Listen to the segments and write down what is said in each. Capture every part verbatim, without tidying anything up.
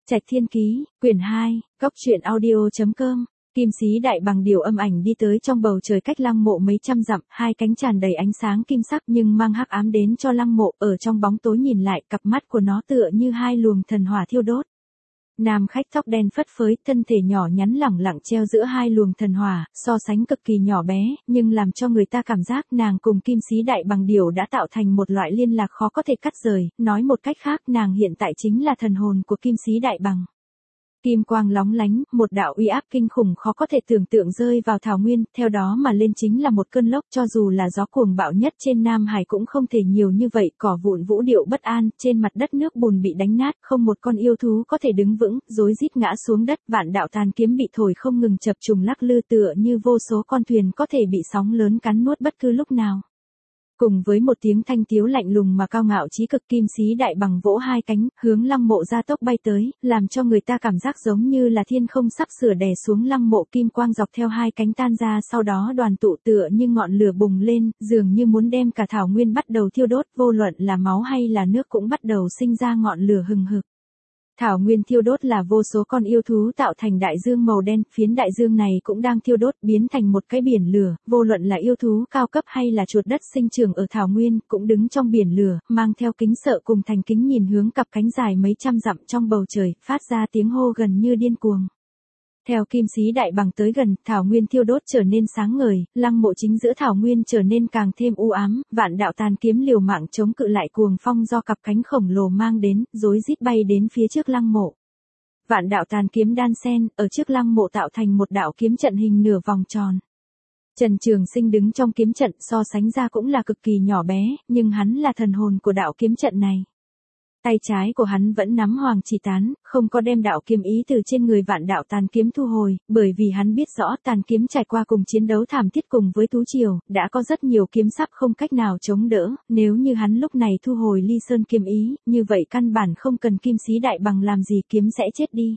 Trạch Thiên Ký, quyển hai, góc truyện audio chấm com. Kim sĩ đại bằng điểu âm ảnh đi tới trong bầu trời cách lăng mộ mấy trăm dặm, hai cánh tràn đầy ánh sáng kim sắc nhưng mang hắc ám đến cho lăng mộ, ở trong bóng tối nhìn lại, cặp mắt của nó tựa như hai luồng thần hỏa thiêu đốt. Nam khách tóc đen phất phới, thân thể nhỏ nhắn lẳng lặng treo giữa hai luồng thần hỏa, so sánh cực kỳ nhỏ bé, nhưng làm cho người ta cảm giác nàng cùng kim sĩ đại bằng điểu đã tạo thành một loại liên lạc khó có thể cắt rời, nói một cách khác nàng hiện tại chính là thần hồn của kim sĩ đại bằng. Kim quang lóng lánh, một đạo uy áp kinh khủng khó có thể tưởng tượng rơi vào thảo nguyên, theo đó mà lên chính là một cơn lốc, cho dù là gió cuồng bạo nhất trên Nam Hải cũng không thể nhiều như vậy, cỏ vụn vũ điệu bất an, trên mặt đất nước bùn bị đánh nát, không một con yêu thú có thể đứng vững, rối rít ngã xuống đất, vạn đạo tàn kiếm bị thổi không ngừng chập trùng lắc lư tựa như vô số con thuyền có thể bị sóng lớn cắn nuốt bất cứ lúc nào. Cùng với một tiếng thanh tiếu lạnh lùng mà cao ngạo chí cực, kim sĩ đại bằng vỗ hai cánh, hướng lăng mộ gia tốc bay tới, làm cho người ta cảm giác giống như là thiên không sắp sửa đè xuống lăng mộ, kim quang dọc theo hai cánh tan ra, sau đó đoàn tụ tựa như ngọn lửa bùng lên, dường như muốn đem cả thảo nguyên bắt đầu thiêu đốt, vô luận là máu hay là nước cũng bắt đầu sinh ra ngọn lửa hừng hực. Thảo nguyên thiêu đốt là vô số con yêu thú tạo thành đại dương màu đen, phiến đại dương này cũng đang thiêu đốt, biến thành một cái biển lửa, vô luận là yêu thú cao cấp hay là chuột đất sinh trưởng ở thảo nguyên, cũng đứng trong biển lửa, mang theo kính sợ cùng thành kính nhìn hướng cặp cánh dài mấy trăm dặm trong bầu trời, phát ra tiếng hô gần như điên cuồng. Theo kim sĩ đại bằng tới gần, thảo nguyên thiêu đốt trở nên sáng ngời, lăng mộ chính giữa thảo nguyên trở nên càng thêm u ám, vạn đạo tàn kiếm liều mạng chống cự lại cuồng phong do cặp cánh khổng lồ mang đến, rối rít bay đến phía trước lăng mộ. Vạn đạo tàn kiếm đan xen, ở trước lăng mộ tạo thành một đạo kiếm trận hình nửa vòng tròn. Trần Trường Sinh đứng trong kiếm trận, so sánh ra cũng là cực kỳ nhỏ bé, nhưng hắn là thần hồn của đạo kiếm trận này. Tay trái của hắn vẫn nắm hoàng chỉ tán, không có đem đạo kiếm ý từ trên người vạn đạo tàn kiếm thu hồi, bởi vì hắn biết rõ tàn kiếm trải qua cùng chiến đấu thảm thiết cùng với Tú Triều, đã có rất nhiều kiếm sắp không cách nào chống đỡ, nếu như hắn lúc này thu hồi Ly Sơn kiếm ý, như vậy căn bản không cần kim sĩ đại bằng làm gì, kiếm sẽ chết đi.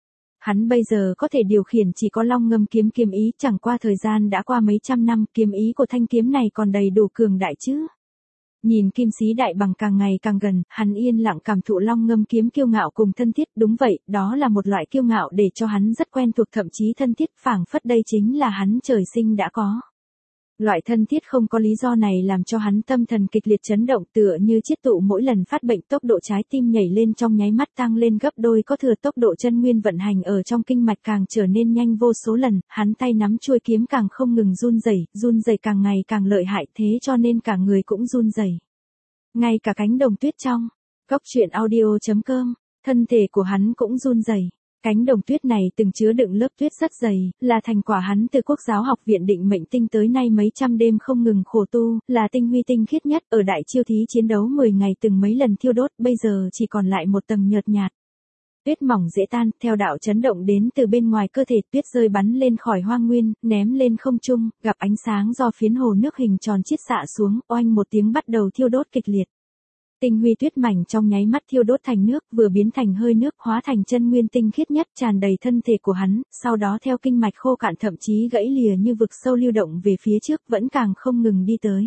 Hắn bây giờ có thể điều khiển chỉ có long ngâm kiếm kiếm ý, chẳng qua thời gian đã qua mấy trăm năm, kiếm ý của thanh kiếm này còn đầy đủ cường đại chứ. Nhìn kim sĩ đại bằng càng ngày càng gần, hắn yên lặng cảm thụ long ngâm kiếm kiêu ngạo cùng thân thiết, đúng vậy, đó là một loại kiêu ngạo để cho hắn rất quen thuộc, thậm chí thân thiết, phảng phất đây chính là hắn trời sinh đã có. Loại thân thiết không có lý do này làm cho hắn tâm thần kịch liệt chấn động, tựa như chiết tụ mỗi lần phát bệnh, tốc độ trái tim nhảy lên trong nháy mắt tăng lên gấp đôi, có thừa tốc độ chân nguyên vận hành ở trong kinh mạch càng trở nên nhanh vô số lần, hắn tay nắm chuôi kiếm càng không ngừng run rẩy, run rẩy càng ngày càng lợi hại, thế cho nên cả người cũng run rẩy. Ngay cả cánh đồng tuyết trong góc truyện audio chấm com, thân thể của hắn cũng run rẩy. Cánh đồng tuyết này từng chứa đựng lớp tuyết rất dày, là thành quả hắn từ Quốc giáo học viện định mệnh tinh tới nay mấy trăm đêm không ngừng khổ tu, là tinh huy tinh khiết nhất, ở đại chiêu thí chiến đấu mười ngày từng mấy lần thiêu đốt, bây giờ chỉ còn lại một tầng nhợt nhạt. Tuyết mỏng dễ tan, theo đạo chấn động đến từ bên ngoài cơ thể, tuyết rơi bắn lên khỏi hoang nguyên, ném lên không trung, gặp ánh sáng do phiến hồ nước hình tròn chiết xạ xuống, oanh một tiếng bắt đầu thiêu đốt kịch liệt. Tinh huy tuyết mảnh trong nháy mắt thiêu đốt thành nước, vừa biến thành hơi nước, hóa thành chân nguyên tinh khiết nhất tràn đầy thân thể của hắn, sau đó theo kinh mạch khô cạn thậm chí gãy lìa như vực sâu lưu động về phía trước, vẫn càng không ngừng đi tới.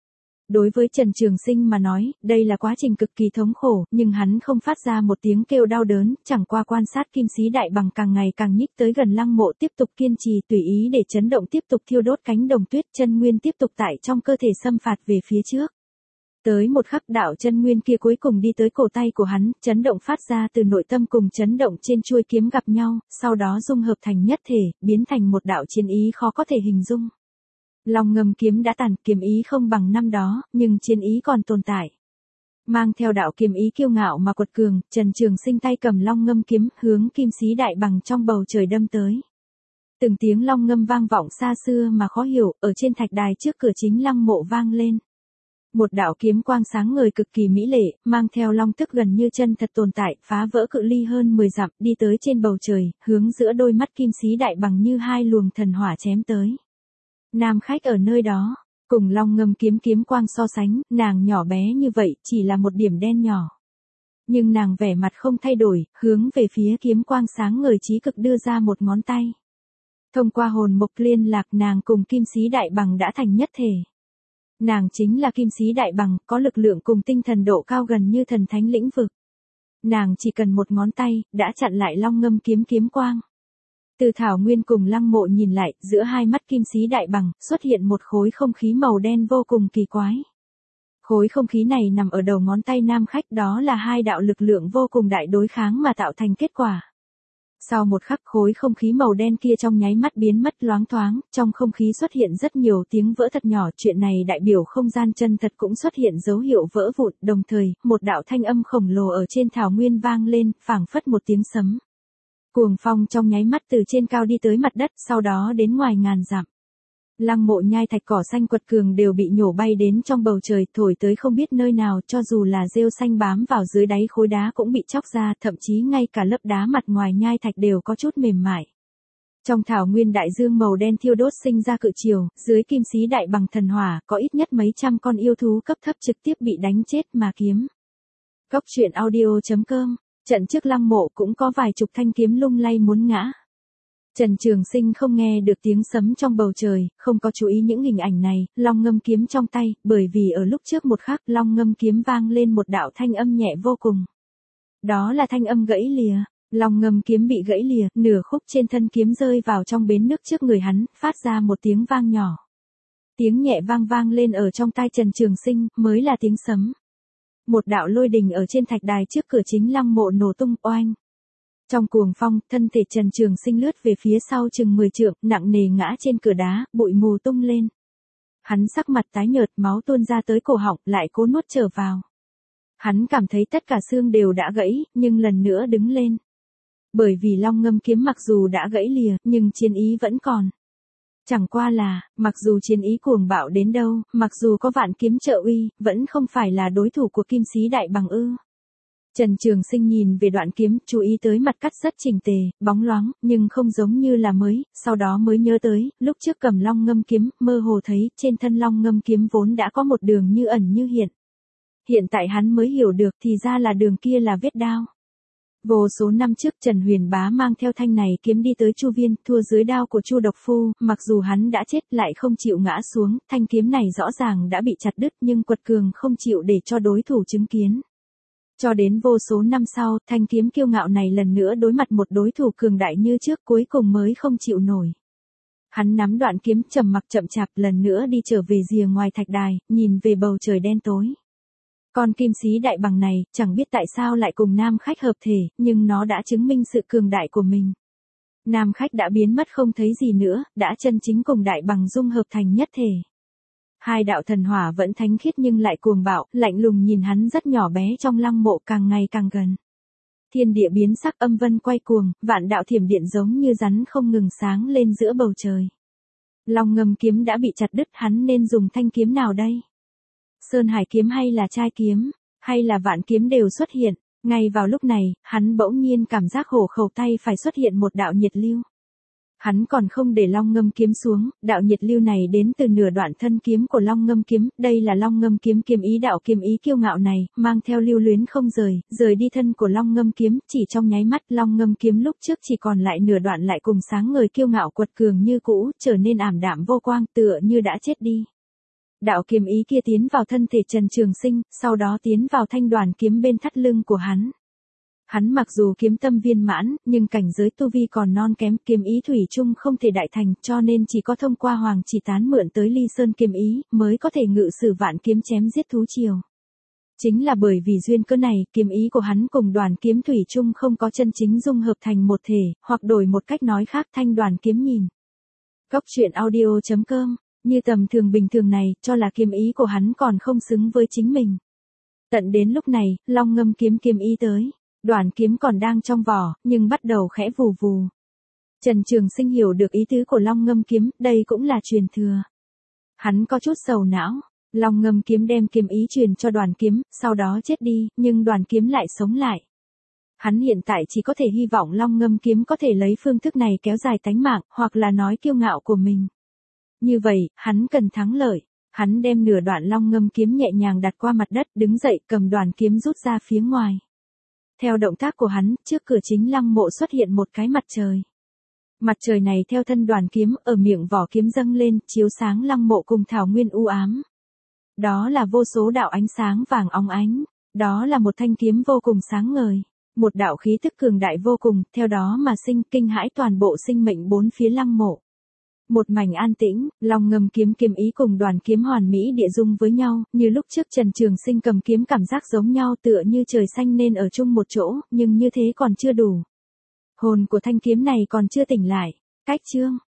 Đối với Trần Trường Sinh mà nói, đây là quá trình cực kỳ thống khổ, nhưng hắn không phát ra một tiếng kêu đau đớn, chẳng qua quan sát kim sĩ đại bằng càng ngày càng nhích tới gần lăng mộ, tiếp tục kiên trì tùy ý để chấn động tiếp tục thiêu đốt cánh đồng tuyết, chân nguyên tiếp tục tại trong cơ thể xâm phạt về phía trước. Tới một khắc đạo chân nguyên kia cuối cùng đi tới cổ tay của hắn, chấn động phát ra từ nội tâm cùng chấn động trên chuôi kiếm gặp nhau, sau đó dung hợp thành nhất thể, biến thành một đạo chiến ý khó có thể hình dung. Long ngâm kiếm đã tàn, kiếm ý không bằng năm đó, nhưng chiến ý còn tồn tại. Mang theo đạo kiếm ý kiêu ngạo mà quật cường, Trần Trường Sinh tay cầm long ngâm kiếm, hướng kim sĩ đại bằng trong bầu trời đâm tới. Từng tiếng long ngâm vang vọng xa xưa mà khó hiểu, ở trên thạch đài trước cửa chính lăng mộ vang lên. Một đạo kiếm quang sáng ngời cực kỳ mỹ lệ, mang theo long tức gần như chân thật tồn tại, phá vỡ cự ly hơn mười dặm, đi tới trên bầu trời, hướng giữa đôi mắt kim sĩ đại bằng như hai luồng thần hỏa chém tới. Nam khách ở nơi đó, cùng long ngâm kiếm kiếm quang so sánh, nàng nhỏ bé như vậy, chỉ là một điểm đen nhỏ. Nhưng nàng vẻ mặt không thay đổi, hướng về phía kiếm quang sáng ngời chí cực đưa ra một ngón tay. Thông qua hồn mộc liên lạc, nàng cùng kim sĩ đại bằng đã thành nhất thể. Nàng chính là kim sĩ đại bằng, có lực lượng cùng tinh thần độ cao gần như thần thánh lĩnh vực. Nàng chỉ cần một ngón tay, đã chặn lại long ngâm kiếm kiếm quang. Từ Thảo Nguyên cùng Lăng Mộ nhìn lại, giữa hai mắt kim sĩ đại bằng, xuất hiện một khối không khí màu đen vô cùng kỳ quái. Khối không khí này nằm ở đầu ngón tay nam khách, đó là hai đạo lực lượng vô cùng đại đối kháng mà tạo thành kết quả. Sau một khắc khối không khí màu đen kia trong nháy mắt biến mất loáng thoáng, trong không khí xuất hiện rất nhiều tiếng vỡ thật nhỏ, chuyện này đại biểu không gian chân thật cũng xuất hiện dấu hiệu vỡ vụn, đồng thời, một đạo thanh âm khổng lồ ở trên thảo nguyên vang lên, phảng phất một tiếng sấm. Cuồng phong trong nháy mắt từ trên cao đi tới mặt đất, sau đó đến ngoài ngàn dặm. Lăng Mộ nhai thạch cỏ xanh quật cường đều bị nhổ bay đến trong bầu trời, thổi tới không biết nơi nào, cho dù là rêu xanh bám vào dưới đáy khối đá cũng bị chóc ra, thậm chí ngay cả lớp đá mặt ngoài nhai thạch đều có chút mềm mại. Trong thảo nguyên đại dương màu đen thiêu đốt sinh ra cự triều, dưới kim sĩ đại bằng thần hỏa, có ít nhất mấy trăm con yêu thú cấp thấp trực tiếp bị đánh chết mà kiếm. Cốc truyện audio chấm com, trận trước Lăng Mộ cũng có vài chục thanh kiếm lung lay muốn ngã. Trần Trường Sinh không nghe được tiếng sấm trong bầu trời, không có chú ý những hình ảnh này, long ngâm kiếm trong tay, bởi vì ở lúc trước một khắc long ngâm kiếm vang lên một đạo thanh âm nhẹ vô cùng. Đó là thanh âm gãy lìa, long ngâm kiếm bị gãy lìa, nửa khúc trên thân kiếm rơi vào trong bến nước trước người hắn, phát ra một tiếng vang nhỏ. Tiếng nhẹ vang vang lên ở trong tai Trần Trường Sinh, mới là tiếng sấm. Một đạo lôi đình ở trên thạch đài trước cửa chính Lăng Mộ nổ tung oanh. Trong cuồng phong, thân thể Trần Trường Sinh lướt về phía sau chừng mười trượng, nặng nề ngã trên cửa đá, bụi mù tung lên. Hắn sắc mặt tái nhợt, máu tuôn ra tới cổ họng, lại cố nuốt trở vào. Hắn cảm thấy tất cả xương đều đã gãy, nhưng lần nữa đứng lên. Bởi vì long ngâm kiếm mặc dù đã gãy lìa, nhưng chiến ý vẫn còn. Chẳng qua là, mặc dù chiến ý cuồng bạo đến đâu, mặc dù có vạn kiếm trợ uy, vẫn không phải là đối thủ của kim sĩ đại bằng ư. Trần Trường Sinh nhìn về đoạn kiếm, chú ý tới mặt cắt rất chỉnh tề, bóng loáng, nhưng không giống như là mới, sau đó mới nhớ tới, lúc trước cầm long ngâm kiếm, mơ hồ thấy, trên thân long ngâm kiếm vốn đã có một đường như ẩn như hiện. Hiện tại hắn mới hiểu được thì ra là đường kia là vết đao. Vô số năm trước Trần Huyền Bá mang theo thanh này kiếm đi tới Chu Viên, thua dưới đao của Chu Độc Phu, mặc dù hắn đã chết lại không chịu ngã xuống, thanh kiếm này rõ ràng đã bị chặt đứt nhưng quật cường không chịu để cho đối thủ chứng kiến. Cho đến vô số năm sau, thanh kiếm kiêu ngạo này lần nữa đối mặt một đối thủ cường đại như trước cuối cùng mới không chịu nổi. Hắn nắm đoạn kiếm trầm mặc chậm chạp lần nữa đi trở về rìa ngoài thạch đài, nhìn về bầu trời đen tối. Con kim sĩ đại bằng này, chẳng biết tại sao lại cùng nam khách hợp thể, nhưng nó đã chứng minh sự cường đại của mình. Nam khách đã biến mất không thấy gì nữa, đã chân chính cùng đại bằng dung hợp thành nhất thể. Hai đạo thần hỏa vẫn thánh khiết nhưng lại cuồng bạo, lạnh lùng nhìn hắn rất nhỏ bé trong Lăng Mộ càng ngày càng gần. Thiên địa biến sắc, âm vân quay cuồng, vạn đạo thiểm điện giống như rắn không ngừng sáng lên giữa bầu trời. Long ngâm kiếm đã bị chặt đứt, hắn nên dùng thanh kiếm nào đây? Sơn Hải kiếm hay là Trai kiếm, hay là Vạn kiếm đều xuất hiện. Ngay vào lúc này, hắn bỗng nhiên cảm giác hổ khẩu tay phải xuất hiện một đạo nhiệt lưu. Hắn còn không để long ngâm kiếm xuống, đạo nhiệt lưu này đến từ nửa đoạn thân kiếm của long ngâm kiếm, đây là long ngâm kiếm kiếm ý đạo kiếm ý kiêu ngạo này, mang theo lưu luyến không rời, rời đi thân của long ngâm kiếm, chỉ trong nháy mắt long ngâm kiếm lúc trước chỉ còn lại nửa đoạn lại cùng sáng ngời kiêu ngạo quật cường như cũ, trở nên ảm đạm vô quang tựa như đã chết đi. Đạo kiếm ý kia tiến vào thân thể Trần Trường Sinh, sau đó tiến vào thanh đoàn kiếm bên thắt lưng của hắn. Hắn mặc dù kiếm tâm viên mãn, nhưng cảnh giới tu vi còn non kém, kiếm ý thủy chung không thể đại thành, cho nên chỉ có thông qua Hoàng Chỉ Tán mượn tới Ly Sơn kiếm ý, mới có thể ngự sử vạn kiếm chém giết thú triều. Chính là bởi vì duyên cơ này, kiếm ý của hắn cùng đoàn kiếm thủy chung không có chân chính dung hợp thành một thể, hoặc đổi một cách nói khác thanh đoàn kiếm nhìn. Cốc truyện audio chấm com, như tầm thường bình thường này, cho là kiếm ý của hắn còn không xứng với chính mình. Tận đến lúc này, long ngâm kiếm kiếm ý tới. Đoàn kiếm còn đang trong vỏ, nhưng bắt đầu khẽ vù vù. Trần Trường Sinh hiểu được ý tứ của long ngâm kiếm, đây cũng là truyền thừa. Hắn có chút sầu não, long ngâm kiếm đem kiếm ý truyền cho đoàn kiếm, sau đó chết đi, nhưng đoàn kiếm lại sống lại. Hắn hiện tại chỉ có thể hy vọng long ngâm kiếm có thể lấy phương thức này kéo dài tánh mạng, hoặc là nói kiêu ngạo của mình. Như vậy, hắn cần thắng lợi. Hắn đem nửa đoạn long ngâm kiếm nhẹ nhàng đặt qua mặt đất, đứng dậy cầm đoàn kiếm rút ra phía ngoài. Theo động tác của hắn, trước cửa chính Lăng Mộ xuất hiện một cái mặt trời. Mặt trời này theo thân đoàn kiếm, ở miệng vỏ kiếm dâng lên, chiếu sáng Lăng Mộ cùng thảo nguyên u ám. Đó là vô số đạo ánh sáng vàng óng ánh, đó là một thanh kiếm vô cùng sáng ngời. Một đạo khí tức cường đại vô cùng, theo đó mà sinh kinh hãi toàn bộ sinh mệnh bốn phía lăng mộ. Một mảnh an tĩnh, Long Ngâm kiếm kiếm ý cùng Đoàn kiếm hoàn mỹ địa dung với nhau, như lúc trước Trần Trường Sinh cầm kiếm cảm giác giống nhau tựa như trời xanh nên ở chung một chỗ, nhưng như thế còn chưa đủ. Hồn của thanh kiếm này còn chưa tỉnh lại. Cách chương